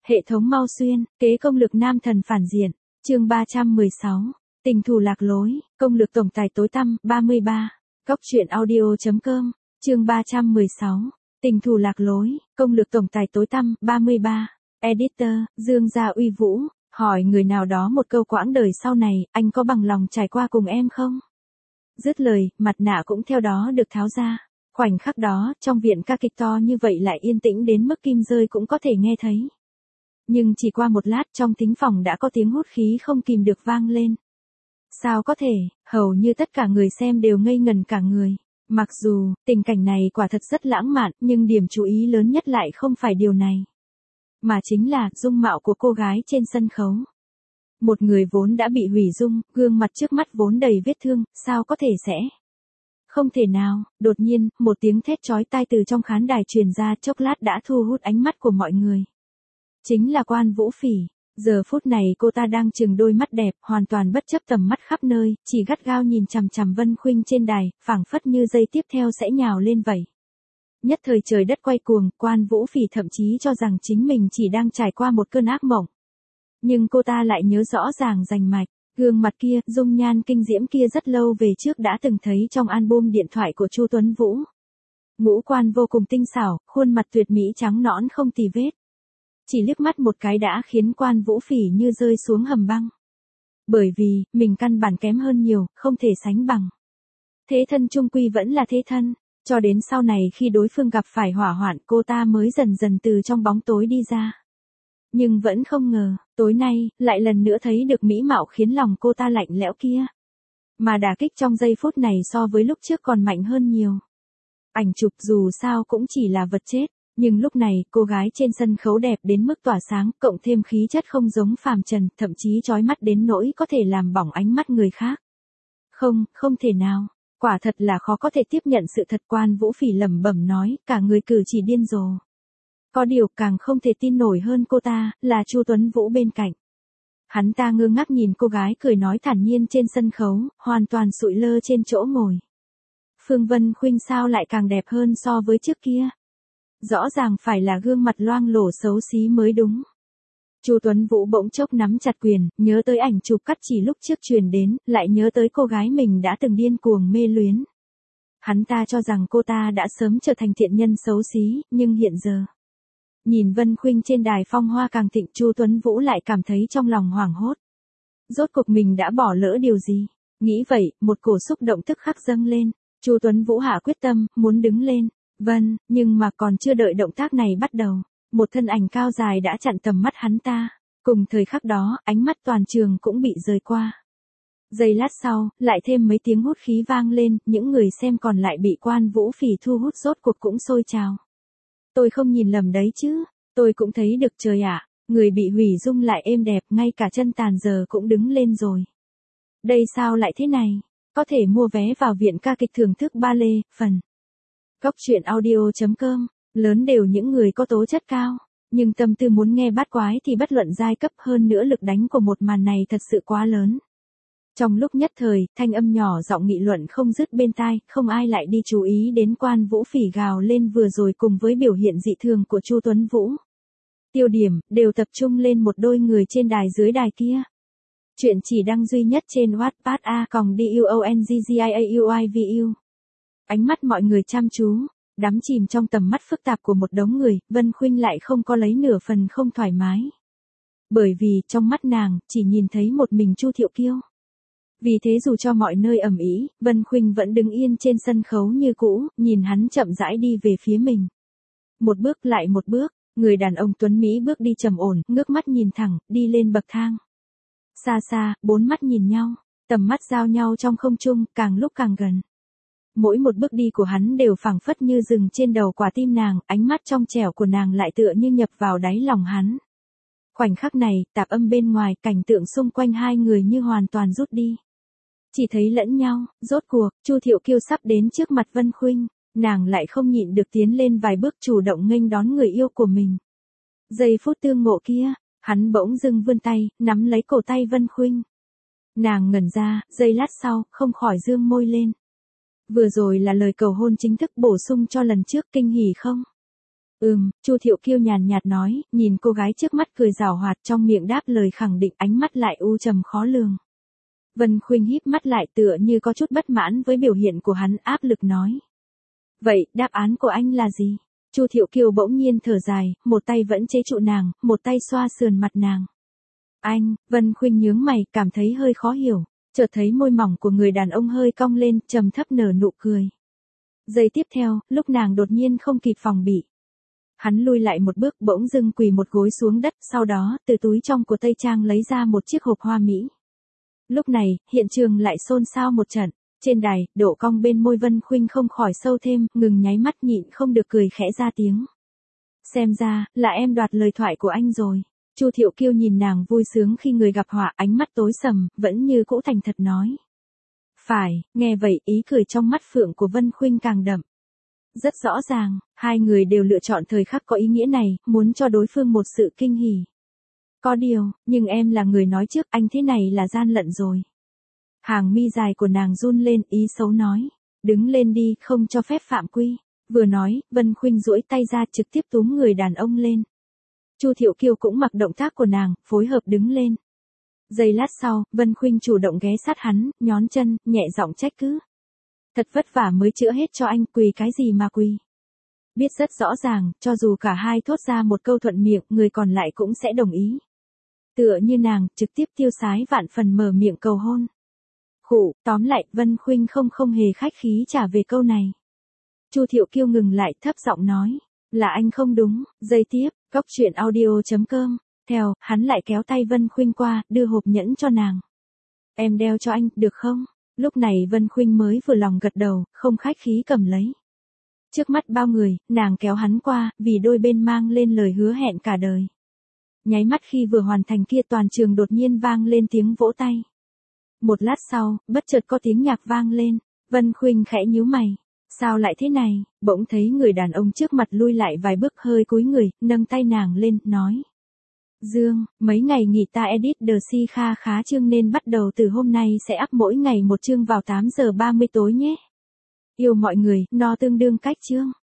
Hệ thống mau xuyên, kế công lược nam thần phản diện. Chương 316. Tình thù lạc lối, công lược tổng tài tối tăm, 33. Góc truyện audio.com. Chương 316. Tình thù lạc lối, công lược tổng tài tối tăm, 33. Editor, Dương Gia Uy Vũ, hỏi người nào đó một câu quãng đời sau này, anh có bằng lòng trải qua cùng em không? Dứt lời, mặt nạ cũng theo đó được tháo ra. Khoảnh khắc đó, trong viện ca kịch to như vậy lại yên tĩnh đến mức kim rơi cũng có thể nghe thấy. Nhưng chỉ qua một lát trong thính phòng đã có tiếng hút khí không kìm được vang lên. Sao có thể, hầu như tất cả người xem đều ngây ngần cả người. Mặc dù, tình cảnh này quả thật rất lãng mạn, nhưng điểm chú ý lớn nhất lại không phải điều này. Mà chính là dung mạo của cô gái trên sân khấu. Một người vốn đã bị hủy dung, gương mặt trước mắt vốn đầy vết thương, sao có thể sẽ? Không thể nào, đột nhiên, một tiếng thét chói tai từ trong khán đài truyền ra chốc lát đã thu hút ánh mắt của mọi người. Chính là Quan Vũ Phỉ. Giờ phút này cô ta đang trừng đôi mắt đẹp, hoàn toàn bất chấp tầm mắt khắp nơi, chỉ gắt gao nhìn chằm chằm Vân Khuynh trên đài, phảng phất như giây tiếp theo sẽ nhào lên vậy. Nhất thời trời đất quay cuồng, Quan Vũ Phỉ thậm chí cho rằng chính mình chỉ đang trải qua một cơn ác mộng. Nhưng cô ta lại nhớ rõ ràng rành mạch, gương mặt kia, dung nhan kinh diễm kia rất lâu về trước đã từng thấy trong album điện thoại của Chu Tuấn Vũ. Ngũ quan vô cùng tinh xảo, khuôn mặt tuyệt mỹ trắng nõn không tì vết. Chỉ liếc mắt một cái đã khiến Quan Vũ Phỉ như rơi xuống hầm băng. Bởi vì, mình căn bản kém hơn nhiều, không thể sánh bằng. Thế thân chung quy vẫn là thế thân, cho đến sau này khi đối phương gặp phải hỏa hoạn cô ta mới dần dần từ trong bóng tối đi ra. Nhưng vẫn không ngờ, tối nay, lại lần nữa thấy được mỹ mạo khiến lòng cô ta lạnh lẽo kia. Mà đả kích trong giây phút này so với lúc trước còn mạnh hơn nhiều. Ảnh chụp dù sao cũng chỉ là vật chết. Nhưng lúc này, cô gái trên sân khấu đẹp đến mức tỏa sáng, cộng thêm khí chất không giống phàm trần, thậm chí chói mắt đến nỗi có thể làm bỏng ánh mắt người khác. Không thể nào. Quả thật là khó có thể tiếp nhận sự thật. Quan Vũ Phỉ lẩm bẩm nói, cả người cử chỉ điên rồ. Có điều càng không thể tin nổi hơn cô ta, là Chu Tuấn Vũ bên cạnh. Hắn ta ngơ ngác nhìn cô gái cười nói thản nhiên trên sân khấu, hoàn toàn sụi lơ trên chỗ ngồi. Phương Vân Khuynh sao lại càng đẹp hơn so với trước kia? Rõ ràng phải là gương mặt loang lổ xấu xí mới đúng. Chu Tuấn Vũ bỗng chốc nắm chặt quyền, nhớ tới ảnh chụp cắt chỉ lúc trước truyền đến, lại nhớ tới cô gái mình đã từng điên cuồng mê luyến. Hắn ta cho rằng cô ta đã sớm trở thành thiện nhân xấu xí, nhưng hiện giờ. Nhìn Vân Khuynh trên đài phong hoa càng thịnh, Chu Tuấn Vũ lại cảm thấy trong lòng hoảng hốt. Rốt cuộc mình đã bỏ lỡ điều gì? Nghĩ vậy, một cổ xúc động tức khắc dâng lên. Chu Tuấn Vũ hạ quyết tâm, muốn đứng lên. Vâng, nhưng mà còn chưa đợi động tác này bắt đầu, một thân ảnh cao dài đã chặn tầm mắt hắn ta. Cùng thời khắc đó, ánh mắt toàn trường cũng bị rời qua. Giây lát sau, lại thêm mấy tiếng hút khí vang lên, những người xem còn lại bị Quan Vũ Phỉ thu hút rốt cuộc cũng sôi trào. Tôi không nhìn lầm đấy chứ, tôi cũng thấy được trời ạ, người bị hủy dung lại êm đẹp, ngay cả chân tàn giờ cũng đứng lên rồi. Đây sao lại thế này? Có thể mua vé vào viện ca kịch thưởng thức ballet, phần. Góc truyện audio.com, lớn đều những người có tố chất cao, nhưng tâm tư muốn nghe bát quái thì bất luận giai cấp, hơn nữa lực đánh của một màn này thật sự quá lớn. Trong lúc nhất thời, thanh âm nhỏ giọng nghị luận không dứt bên tai, không ai lại đi chú ý đến Quan Vũ Phỉ gào lên vừa rồi cùng với biểu hiện dị thường của Chu Tuấn Vũ. Tiêu điểm, đều tập trung lên một đôi người trên đài dưới đài kia. Chuyện chỉ đăng duy nhất trên Wattpad a.duonggiauivu. Ánh mắt mọi người chăm chú, đắm chìm trong tầm mắt phức tạp của một đống người, Vân Khuynh lại không có lấy nửa phần không thoải mái. Bởi vì, trong mắt nàng, chỉ nhìn thấy một mình Chu Thiệu Kiêu. Vì thế dù cho mọi nơi ầm ĩ, Vân Khuynh vẫn đứng yên trên sân khấu như cũ, nhìn hắn chậm rãi đi về phía mình. Một bước lại một bước, người đàn ông tuấn Mỹ bước đi trầm ổn, ngước mắt nhìn thẳng, đi lên bậc thang. Xa xa, bốn mắt nhìn nhau, tầm mắt giao nhau trong không trung, càng lúc càng gần. Mỗi một bước đi của hắn đều phảng phất như dừng trên đầu quả tim nàng, ánh mắt trong trẻo của nàng lại tựa như nhập vào đáy lòng hắn. Khoảnh khắc này, tạp âm bên ngoài, cảnh tượng xung quanh hai người như hoàn toàn rút đi. Chỉ thấy lẫn nhau, rốt cuộc, Chu Thiệu Kiêu sắp đến trước mặt Vân Khuynh, nàng lại không nhịn được tiến lên vài bước chủ động nghênh đón người yêu của mình. Giây phút tương ngộ kia, hắn bỗng dưng vươn tay, nắm lấy cổ tay Vân Khuynh. Nàng ngẩn ra, giây lát sau, không khỏi dương môi lên. Vừa rồi là lời cầu hôn chính thức bổ sung cho lần trước, kinh hỉ không? Chu Thiệu Kiêu nhàn nhạt nói, nhìn cô gái trước mắt cười giảo hoạt trong miệng đáp lời khẳng định, ánh mắt lại u trầm khó lường. Vân Khuynh híp mắt lại tựa như có chút bất mãn với biểu hiện của hắn, áp lực nói. Vậy, đáp án của anh là gì? Chu Thiệu Kiêu bỗng nhiên thở dài, một tay vẫn chế trụ nàng, một tay xoa sườn mặt nàng. Anh, Vân Khuynh nhướng mày, cảm thấy hơi khó hiểu, chợt thấy môi mỏng của người đàn ông hơi cong lên, trầm thấp nở nụ cười. Giây tiếp theo, lúc nàng đột nhiên không kịp phòng bị. Hắn lui lại một bước, bỗng dưng quỳ một gối xuống đất, sau đó, từ túi trong của Tây Trang lấy ra một chiếc hộp hoa mỹ. Lúc này, hiện trường lại xôn xao một trận. Trên đài, độ cong bên môi Vân Khuynh không khỏi sâu thêm, ngừng nháy mắt nhịn không được cười khẽ ra tiếng. Xem ra, là em đoạt lời thoại của anh rồi. Chu Thiệu Kiêu nhìn nàng vui sướng khi người gặp họa, ánh mắt tối sầm, vẫn như cũ thành thật nói. Phải, nghe vậy ý cười trong mắt phượng của Vân Khuynh càng đậm. Rất rõ ràng, hai người đều lựa chọn thời khắc có ý nghĩa này, muốn cho đối phương một sự kinh hỉ. Có điều, nhưng em là người nói trước, anh thế này là gian lận rồi. Hàng mi dài của nàng run lên, ý xấu nói. Đứng lên đi, không cho phép phạm quy. Vừa nói, Vân Khuynh duỗi tay ra trực tiếp túm người đàn ông lên. Chu Thiệu Kiêu cũng mặc động tác của nàng, phối hợp đứng lên. Giây lát sau, Vân Khuynh chủ động ghé sát hắn, nhón chân, nhẹ giọng trách cứ. Thật vất vả mới chữa hết cho anh, quỳ cái gì mà quỳ. Biết rất rõ ràng, cho dù cả hai thốt ra một câu thuận miệng, người còn lại cũng sẽ đồng ý. Tựa như nàng, trực tiếp tiêu sái vạn phần mở miệng cầu hôn. Khụ, tóm lại, Vân Khuynh không hề khách khí trả về câu này. Chu Thiệu Kiêu ngừng lại, thấp giọng nói. Là anh không đúng. Giây tiếp, Cóc Truyện Audio.com. Theo, hắn lại kéo tay Vân Khuynh qua, đưa hộp nhẫn cho nàng. Em đeo cho anh, được không? Lúc này Vân Khuynh mới vừa lòng gật đầu, không khách khí cầm lấy. Trước mắt bao người, nàng kéo hắn qua, vì đôi bên mang lên lời hứa hẹn cả đời. Nháy mắt khi vừa hoàn thành kia, toàn trường đột nhiên vang lên tiếng vỗ tay. Một lát sau, bất chợt có tiếng nhạc vang lên, Vân Khuynh khẽ nhíu mày. Sao lại thế này? Bỗng thấy người đàn ông trước mặt lui lại vài bước, hơi cúi người, nâng tay nàng lên, nói. Dương, mấy ngày nghỉ ta edit The Si kha khá chương nên bắt đầu từ hôm nay sẽ up mỗi ngày một chương vào 8 giờ 30 tối nhé. Yêu mọi người, no tương đương cách chương.